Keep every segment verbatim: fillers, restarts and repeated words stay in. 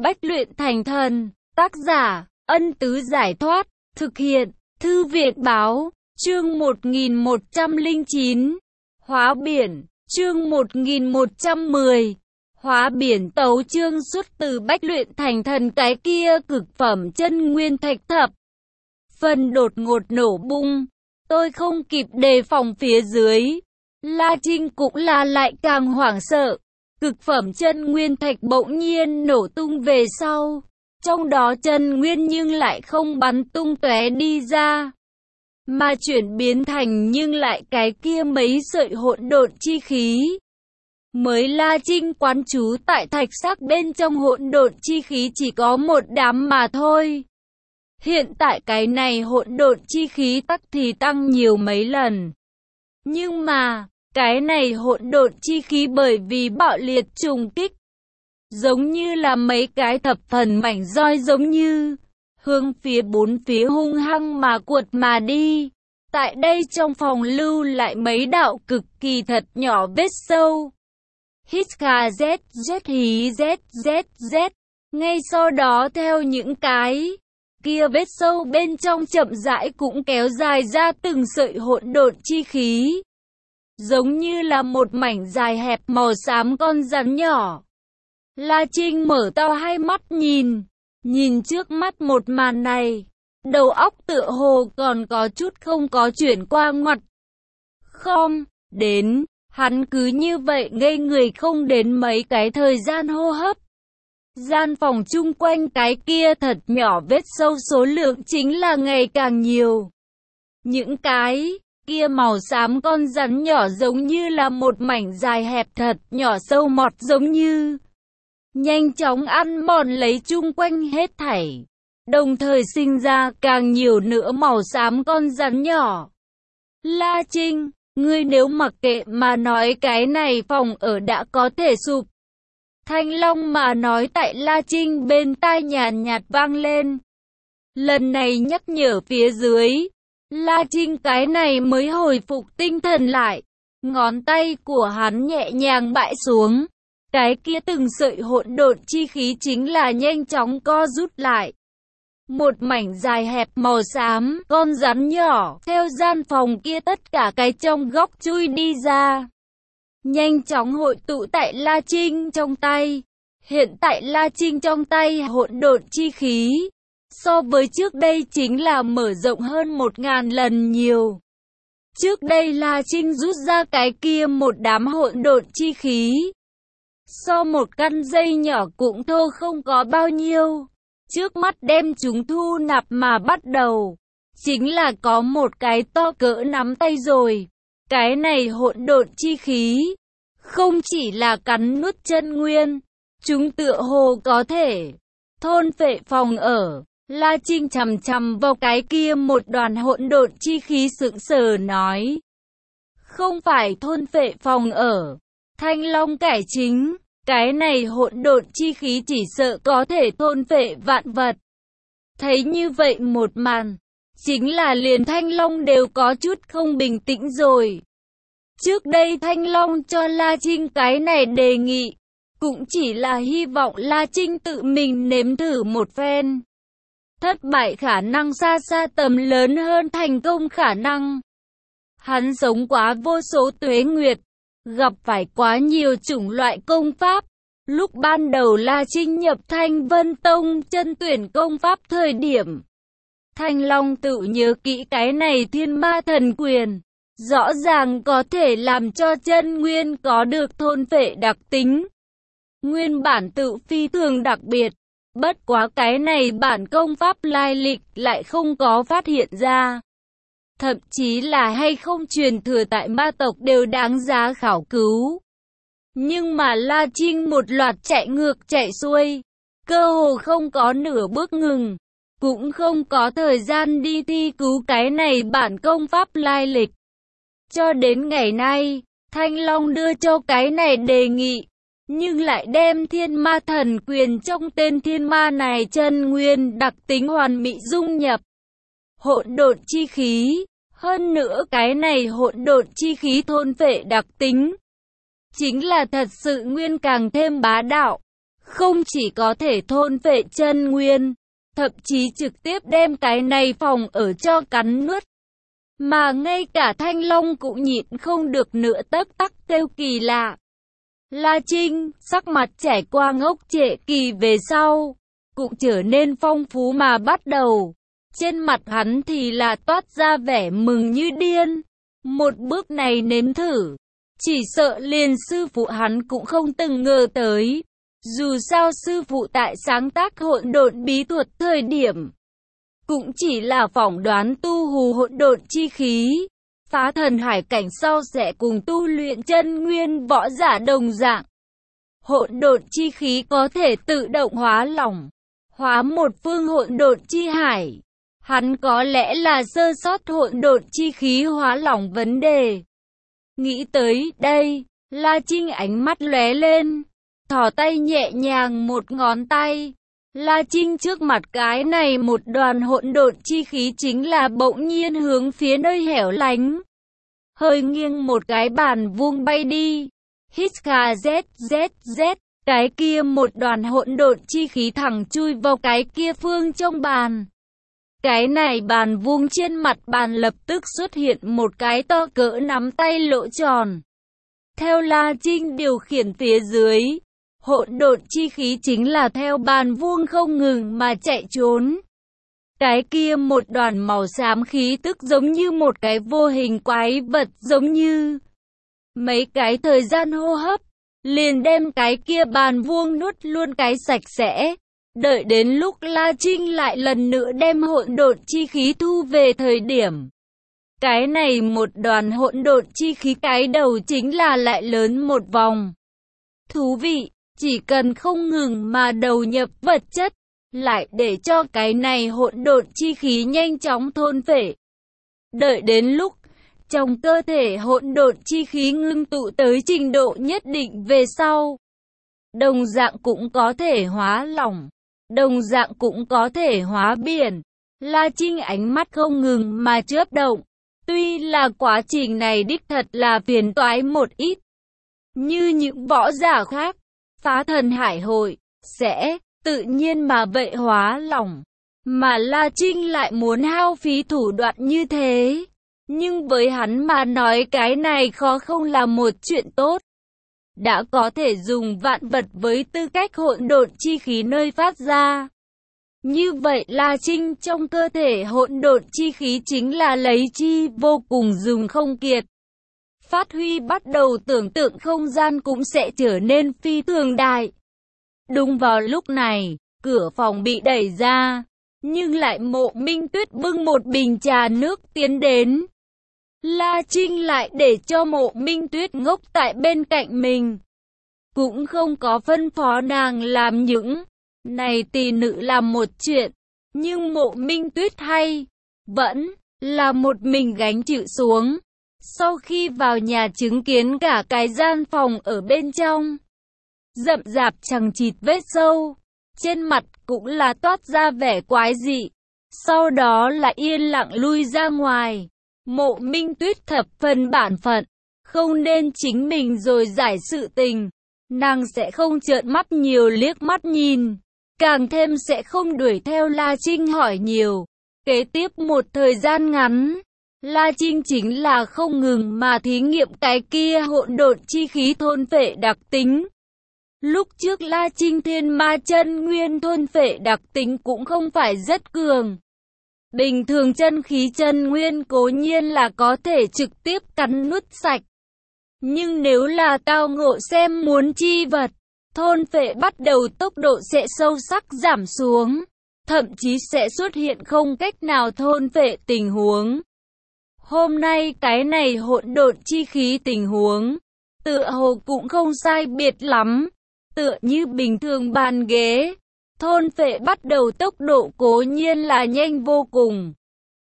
Bách luyện thành thần, tác giả, Ân Tứ Giải Thoát, thực hiện, Thư viện Báo, chương một nghìn một trăm lẻ chín, Hóa Biển, chương một nghìn một trăm mười, Hóa Biển tấu chương xuất từ Bách luyện thành thần cái kia cực phẩm chân nguyên thạch thập. Phần đột ngột nổ bung, tôi không kịp đề phòng phía dưới. La Trinh cũng là lại càng hoảng sợ. Cực phẩm chân nguyên thạch bỗng nhiên nổ tung về sau, trong đó chân nguyên nhưng lại không bắn tung tóe đi ra, mà chuyển biến thành nhưng lại cái kia mấy sợi hỗn độn chi khí. Mới La Trinh quán trú tại thạch sắc bên trong hỗn độn chi khí chỉ có một đám mà thôi. Hiện tại cái này hỗn độn chi khí tắc thì tăng nhiều mấy lần. Nhưng mà cái này hỗn độn chi khí bởi vì bạo liệt trùng kích, giống như là mấy cái thập phần mảnh roi giống như, hướng phía bốn phía hung hăng mà cuột mà đi. Tại đây trong phòng lưu lại mấy đạo cực kỳ thật nhỏ vết sâu. Hít kha z, z hí z, z, z. Ngay sau đó theo những cái kia vết sâu bên trong chậm rãi cũng kéo dài ra từng sợi hỗn độn chi khí, giống như là một mảnh dài hẹp màu xám con rắn nhỏ. La Trinh mở to hai mắt nhìn, nhìn trước mắt một màn này, đầu óc tựa hồ còn có chút không có chuyển qua ngoặt. Không, đến, hắn cứ như vậy ngây người không đến mấy cái thời gian hô hấp. Gian phòng chung quanh cái kia thật nhỏ vết sâu số lượng chính là ngày càng nhiều. Những cái kia màu xám con rắn nhỏ giống như là một mảnh dài hẹp thật nhỏ sâu mọt giống như nhanh chóng ăn mòn lấy chung quanh hết thảy, đồng thời sinh ra càng nhiều nữa màu xám con rắn nhỏ. La Trinh, ngươi nếu mặc kệ mà nói cái này phòng ở đã có thể sụp. Thanh Long mà nói tại La Trinh bên tai nhàn nhạt vang lên. Lần này nhắc nhở phía dưới, La Trinh cái này mới hồi phục tinh thần lại. Ngón tay của hắn nhẹ nhàng bãi xuống. Cái kia từng sợi hỗn độn chi khí chính là nhanh chóng co rút lại. Một mảnh dài hẹp màu xám, con rắn nhỏ, theo gian phòng kia tất cả cái trong góc chui đi ra. Nhanh chóng hội tụ tại La Trinh trong tay. Hiện tại La Trinh trong tay hỗn độn chi khí, so với trước đây chính là mở rộng hơn một ngàn lần nhiều. Trước đây La Trinh rút ra cái kia một đám hỗn độn chi khí, so một căn dây nhỏ cũng thô không có bao nhiêu. Trước mắt đem chúng thu nạp mà bắt đầu, chính là có một cái to cỡ nắm tay rồi. Cái này hỗn độn chi khí, không chỉ là cắn nuốt chân nguyên, chúng tựa hồ có thể thôn phệ phòng ở. La Trinh chằm chằm vào cái kia một đoàn hỗn độn chi khí sững sờ nói. Không phải thôn phệ phòng ở, Thanh Long cải chính, cái này hỗn độn chi khí chỉ sợ có thể thôn phệ vạn vật. Thấy như vậy một màn, chính là liền Thanh Long đều có chút không bình tĩnh rồi. Trước đây Thanh Long cho La Trinh cái này đề nghị, cũng chỉ là hy vọng La Trinh tự mình nếm thử một phen. Thất bại khả năng xa xa tầm lớn hơn thành công khả năng. Hắn sống quá vô số tuế nguyệt, gặp phải quá nhiều chủng loại công pháp. Lúc ban đầu La Trinh nhập Thanh Vân Tông chân tuyển công pháp thời điểm, Thanh Long tự nhớ kỹ cái này thiên ma thần quyền, rõ ràng có thể làm cho chân nguyên có được thôn phệ đặc tính. Nguyên bản tự phi thường đặc biệt, bất quá cái này bản công pháp lai lịch lại không có phát hiện ra. Thậm chí là hay không truyền thừa tại ma tộc đều đáng giá khảo cứu. Nhưng mà La Trinh một loạt chạy ngược chạy xuôi, cơ hồ không có nửa bước ngừng, cũng không có thời gian đi thi cứu cái này bản công pháp lai lịch. Cho đến ngày nay, Thanh Long đưa cho cái này đề nghị, nhưng lại đem thiên ma thần quyền trong tên thiên ma này chân nguyên đặc tính hoàn mỹ dung nhập hỗn độn chi khí. Hơn nữa cái này hỗn độn chi khí thôn phệ đặc tính, chính là thật sự nguyên càng thêm bá đạo, không chỉ có thể thôn phệ chân nguyên, thậm chí trực tiếp đem cái này phòng ở cho cắn nuốt. Mà ngay cả Thanh Long cũng nhịn không được nữa tấp tắc kêu kỳ lạ. La Trinh, sắc mặt trải qua ngốc trệ kỳ về sau, cũng trở nên phong phú mà bắt đầu. Trên mặt hắn thì là toát ra vẻ mừng như điên. Một bước này nếm thử, chỉ sợ liền sư phụ hắn cũng không từng ngờ tới. Dù sao sư phụ tại sáng tác hỗn độn bí thuật thời điểm, cũng chỉ là phỏng đoán tu hù hỗn độn chi khí. Phá thần hải cảnh sau sẽ cùng tu luyện chân nguyên võ giả đồng dạng. Hỗn độn chi khí có thể tự động hóa lỏng, hóa một phương hỗn độn chi hải. Hắn có lẽ là sơ sót hỗn độn chi khí hóa lỏng vấn đề. Nghĩ tới đây, La Trinh ánh mắt lóe lên, thò tay nhẹ nhàng một ngón tay. La Trinh trước mặt cái này một đoàn hỗn độn chi khí chính là bỗng nhiên hướng phía nơi hẻo lánh, hơi nghiêng một cái bàn vuông bay đi. Hít kha z z z, cái kia một đoàn hỗn độn chi khí thẳng chui vào cái kia phương trong bàn. Cái này bàn vuông trên mặt bàn lập tức xuất hiện một cái to cỡ nắm tay lỗ tròn. Theo La Trinh điều khiển phía dưới, hỗn độn chi khí chính là theo bàn vuông không ngừng mà chạy trốn. Cái kia một đoàn màu xám khí tức giống như một cái vô hình quái vật, giống như mấy cái thời gian hô hấp, liền đem cái kia bàn vuông nuốt luôn cái sạch sẽ. Đợi đến lúc La Trinh lại lần nữa đem hỗn độn chi khí thu về thời điểm, cái này một đoàn hỗn độn chi khí cái đầu chính là lại lớn một vòng. Thú vị, chỉ cần không ngừng mà đầu nhập vật chất, lại để cho cái này hỗn độn chi khí nhanh chóng thôn phệ. Đợi đến lúc trong cơ thể hỗn độn chi khí ngưng tụ tới trình độ nhất định về sau, đồng dạng cũng có thể hóa lỏng, đồng dạng cũng có thể hóa biển. La Trinh ánh mắt không ngừng mà chớp động. Tuy là quá trình này đích thật là phiền toái một ít, như những võ giả khác, phá thần hải hội sẽ tự nhiên mà vậy hóa lỏng, mà La Trinh lại muốn hao phí thủ đoạn như thế. Nhưng với hắn mà nói cái này khó không là một chuyện tốt. Đã có thể dùng vạn vật với tư cách hỗn độn chi khí nơi phát ra. Như vậy La Trinh trong cơ thể hỗn độn chi khí chính là lấy chi vô cùng dùng không kiệt. Phát huy bắt đầu tưởng tượng không gian cũng sẽ trở nên phi thường đại. Đúng vào lúc này, cửa phòng bị đẩy ra, nhưng lại Mộ Minh Tuyết bưng một bình trà nước tiến đến. La Trinh lại để cho Mộ Minh Tuyết ngốc tại bên cạnh mình, cũng không có phân phó nàng làm những này tỷ nữ làm một chuyện, nhưng Mộ Minh Tuyết hay vẫn là một mình gánh chịu xuống. Sau khi vào nhà chứng kiến cả cái gian phòng ở bên trong, rậm rạp chằng chịt vết sâu, trên mặt cũng là toát ra vẻ quái dị. Sau đó là yên lặng lui ra ngoài. Mộ Minh Tuyết thập phần bản phận, không nên chính mình rồi giải sự tình. Nàng sẽ không trợn mắt nhiều liếc mắt nhìn, càng thêm sẽ không đuổi theo La Trinh hỏi nhiều. Kế tiếp một thời gian ngắn, La Trinh chính là không ngừng mà thí nghiệm cái kia hỗn độn chi khí thôn phệ đặc tính. Lúc trước La Trinh thiên ma chân nguyên thôn phệ đặc tính cũng không phải rất cường. Bình thường chân khí chân nguyên cố nhiên là có thể trực tiếp cắn nuốt sạch. Nhưng nếu là tao ngộ xem muốn chi vật, thôn phệ bắt đầu tốc độ sẽ sâu sắc giảm xuống, thậm chí sẽ xuất hiện không cách nào thôn phệ tình huống. Hôm nay cái này hỗn độn chi khí tình huống, tựa hồ cũng không sai biệt lắm, tựa như bình thường bàn ghế. Thôn phệ bắt đầu tốc độ cố nhiên là nhanh vô cùng.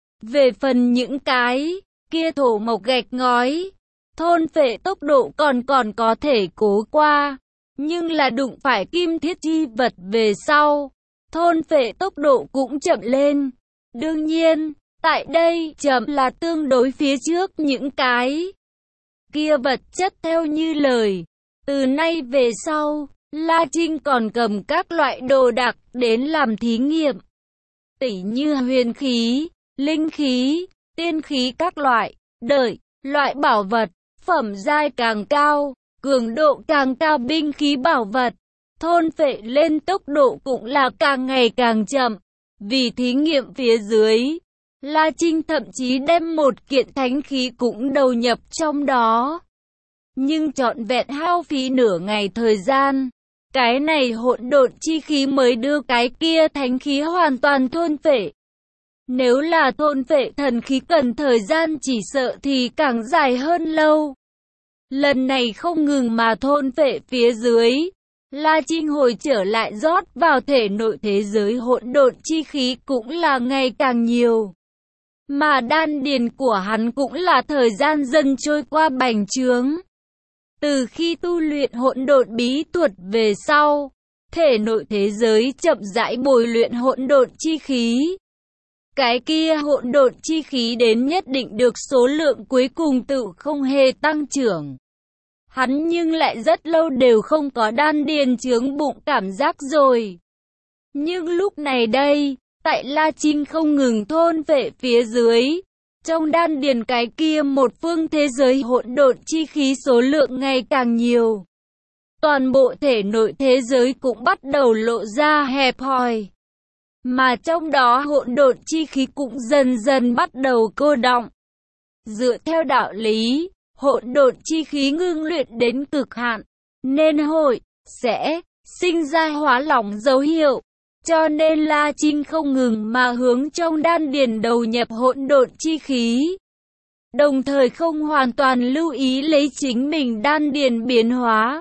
Về phần những cái kia thổ mộc gạch ngói, thôn phệ tốc độ còn còn có thể cố qua, nhưng là đụng phải kim thiết chi vật về sau, thôn phệ tốc độ cũng chậm lên. Đương nhiên, tại đây chậm là tương đối phía trước những cái kia vật chất theo như lời. Từ nay về sau, La Trinh còn cầm các loại đồ đạc đến làm thí nghiệm, tỉ như huyền khí, linh khí, tiên khí các loại, đợi, loại bảo vật, phẩm giai càng cao, cường độ càng cao binh khí bảo vật, thôn phệ lên tốc độ cũng là càng ngày càng chậm. Vì thí nghiệm phía dưới, La Trinh thậm chí đem một kiện thánh khí cũng đầu nhập trong đó. Nhưng trọn vẹn hao phí nửa ngày thời gian, cái này hỗn độn chi khí mới đưa cái kia thánh khí hoàn toàn thôn phệ. Nếu là thôn phệ thần khí cần thời gian chỉ sợ thì càng dài hơn lâu. Lần này không ngừng mà thôn phệ phía dưới, La Trinh hồi trở lại rót vào thể nội thế giới hỗn độn chi khí cũng là ngày càng nhiều. Mà đan điền của hắn cũng là thời gian dần trôi qua bành trướng. Từ khi tu luyện hỗn độn bí thuật về sau, thể nội thế giới chậm rãi bồi luyện hỗn độn chi khí. Cái kia hỗn độn chi khí đến nhất định được số lượng cuối cùng tự không hề tăng trưởng. Hắn nhưng lại rất lâu đều không có đan điền chướng bụng cảm giác rồi. Nhưng lúc này đây, tại La Trinh không ngừng thôn phệ phía dưới, trong đan điền cái kia một phương thế giới hỗn độn chi khí số lượng ngày càng nhiều. Toàn bộ thể nội thế giới cũng bắt đầu lộ ra hẹp hòi. Mà trong đó hỗn độn chi khí cũng dần dần bắt đầu cô đọng. Dựa theo đạo lý, hỗn độn chi khí ngưng luyện đến cực hạn, nên hội, sẽ, sinh ra hóa lỏng dấu hiệu. Cho nên La Trinh không ngừng mà hướng trong đan điền đầu nhập hỗn độn chi khí. Đồng thời không hoàn toàn lưu ý lấy chính mình đan điền biến hóa.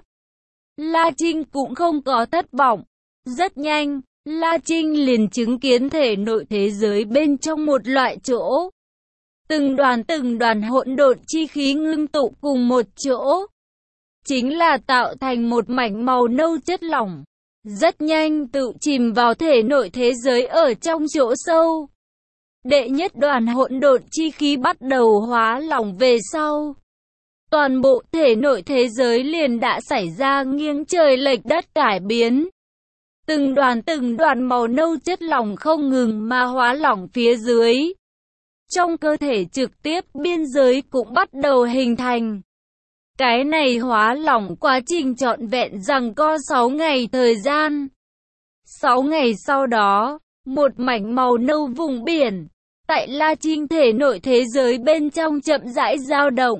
La Trinh cũng không có thất vọng. Rất nhanh, La Trinh liền chứng kiến thể nội thế giới bên trong một loại chỗ. Từng đoàn từng đoàn hỗn độn chi khí ngưng tụ cùng một chỗ. Chính là tạo thành một mảnh màu nâu chất lỏng. Rất nhanh tự chìm vào thể nội thế giới ở trong chỗ sâu. Đệ nhất đoàn hỗn độn chi khí bắt đầu hóa lỏng về sau. Toàn bộ thể nội thế giới liền đã xảy ra nghiêng trời lệch đất cải biến. Từng đoàn từng đoàn màu nâu chất lỏng không ngừng mà hóa lỏng phía dưới. Trong cơ thể trực tiếp biên giới cũng bắt đầu hình thành. Cái này hóa lỏng quá trình trọn vẹn rằng có sáu ngày thời gian. sáu ngày sau đó, một mảnh màu nâu vùng biển, tại La Trinh thể nội thế giới bên trong chậm rãi dao động.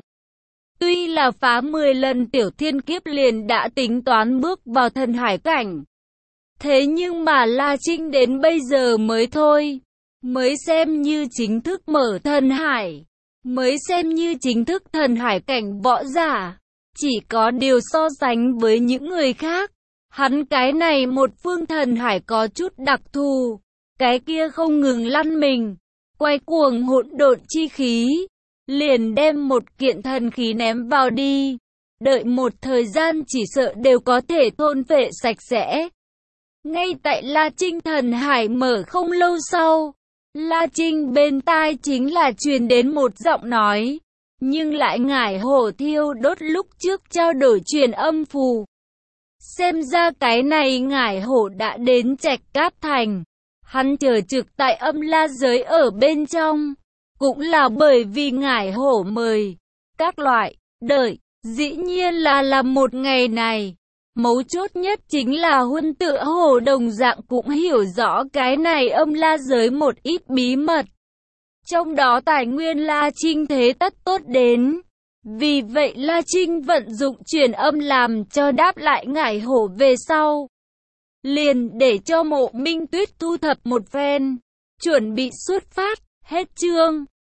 Tuy là phá mười lần tiểu thiên kiếp liền đã tính toán bước vào thần hải cảnh. Thế nhưng mà La Trinh đến bây giờ mới thôi, mới xem như chính thức mở thần hải, mới xem như chính thức thần hải cảnh võ giả. Chỉ có điều so sánh với những người khác, hắn cái này một phương thần hải có chút đặc thù, cái kia không ngừng lăn mình, quay cuồng hỗn độn chi khí, liền đem một kiện thần khí ném vào đi, đợi một thời gian chỉ sợ đều có thể thôn phệ sạch sẽ. Ngay tại La Trinh thần hải mở không lâu sau, La Trinh bên tai chính là truyền đến một giọng nói. Nhưng lại ngải hổ thiêu đốt lúc trước trao đổi truyền âm phù. Xem ra cái này ngải hổ đã đến Trạch Cát Thành. Hắn chờ trực tại âm la giới ở bên trong. Cũng là bởi vì ngải hổ mời. Các loại, đợi, dĩ nhiên là là một ngày này. Mấu chốt nhất chính là Huân Tựa Hồ đồng dạng cũng hiểu rõ cái này âm la giới một ít bí mật. Trong đó tài nguyên La Trinh thế tất tốt đến. Vì vậy La Trinh vận dụng truyền âm làm cho đáp lại ngải hổ về sau. Liền để cho Mộ Minh Tuyết thu thập một phen. Chuẩn bị xuất phát, hết chương.